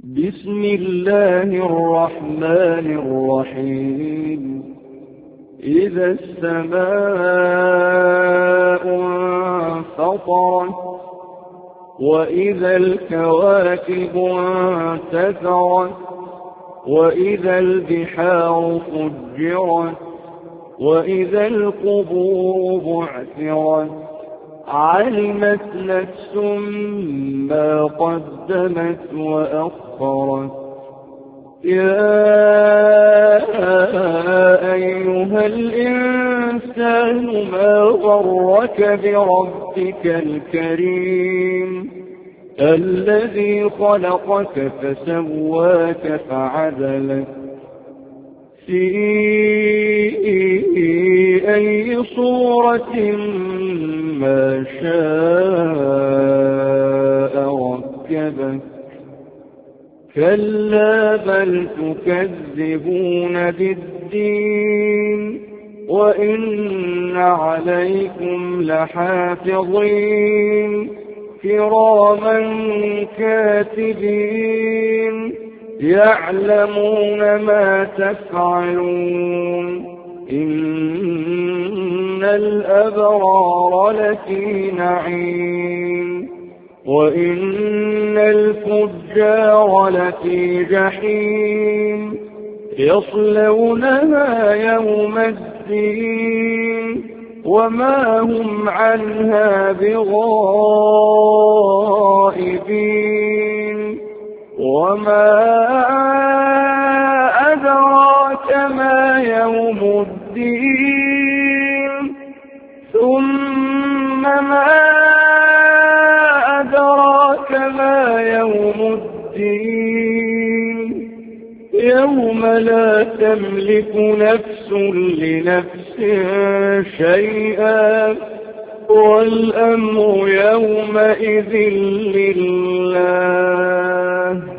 بسم الله الرحمن الرحيم إذا السماء انفطرت وإذا الكواكب انتثرت وإذا البحار فجرت وإذا القبور بعثرت علمت نفس ما قدمت وأخرت يا أيها الإنسان ما غرك بربك الكريم الذي خلقك فسواك فعدلك في أي صورة ما شاء ركبك كلا بل تكذبون بالدين وإن عليكم لحافظين كراما كاتبين يعلمون ما تفعلون إن الأبرار لفي نعيم وإن الفجار لفي جحيم يصلونها يوم الدين وما هم عنها بغائبين وما أدراك ما يوم الدين ثم ما أدراك ما يوم الدين يوم لا تملك نفس لنفس شيئا والأمر يومئذ لله